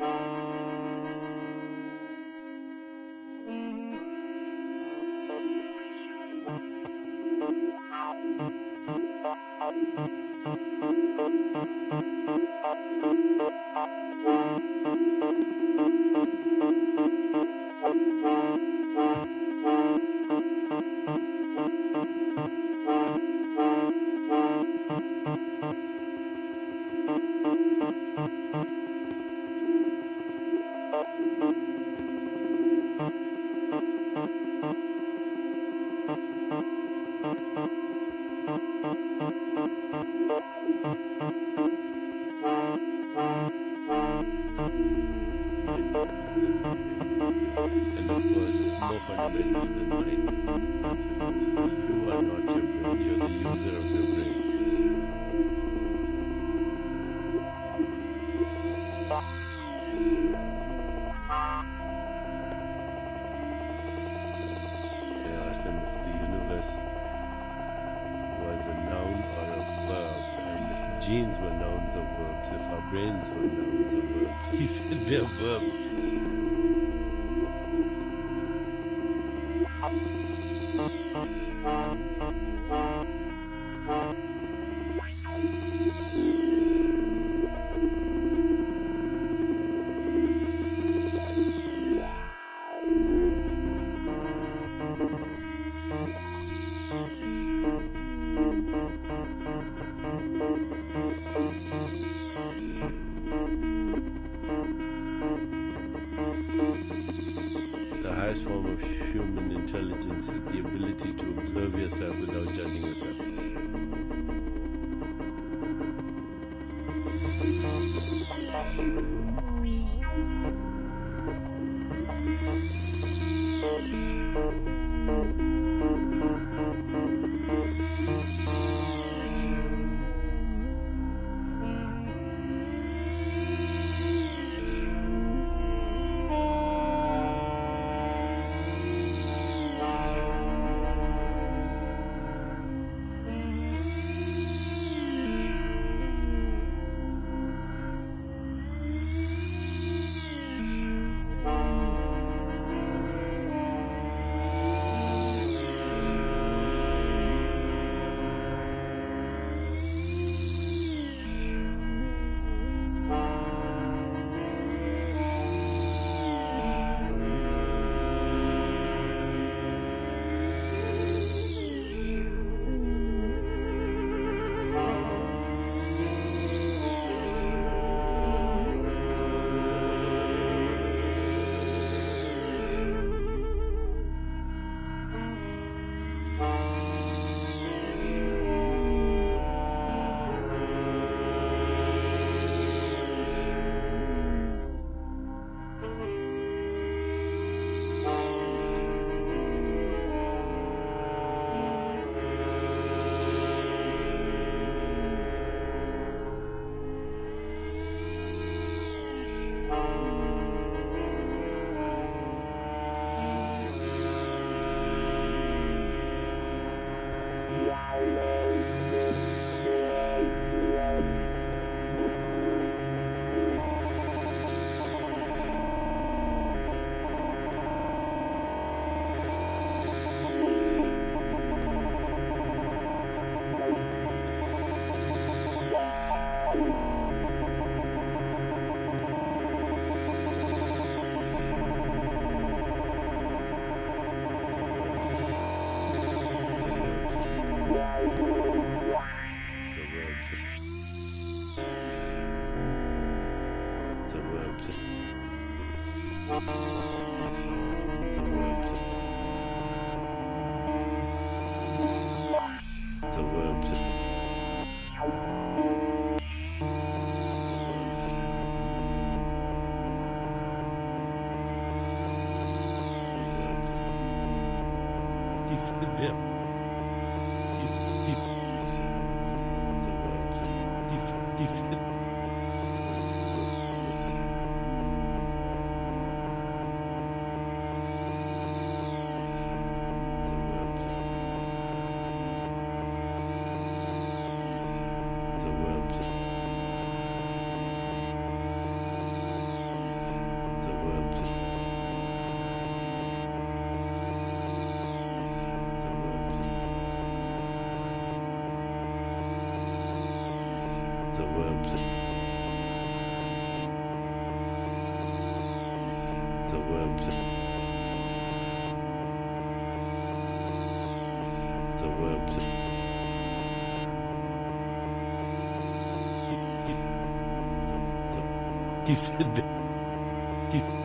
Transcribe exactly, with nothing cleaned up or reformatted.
And of course, more fundamental than mind is consciousness. You are not your brain, you're the user of your brain. They asked him if the universe was a noun or a verb, and if genes were nouns or verbs, if our brains were nouns or verbs. He said they're verbs. The highest form of human intelligence is the ability to observe yourself without judging yourself. He said them. He, he, he, he said. verbs. The verbs. The verbs. He, he, he said that he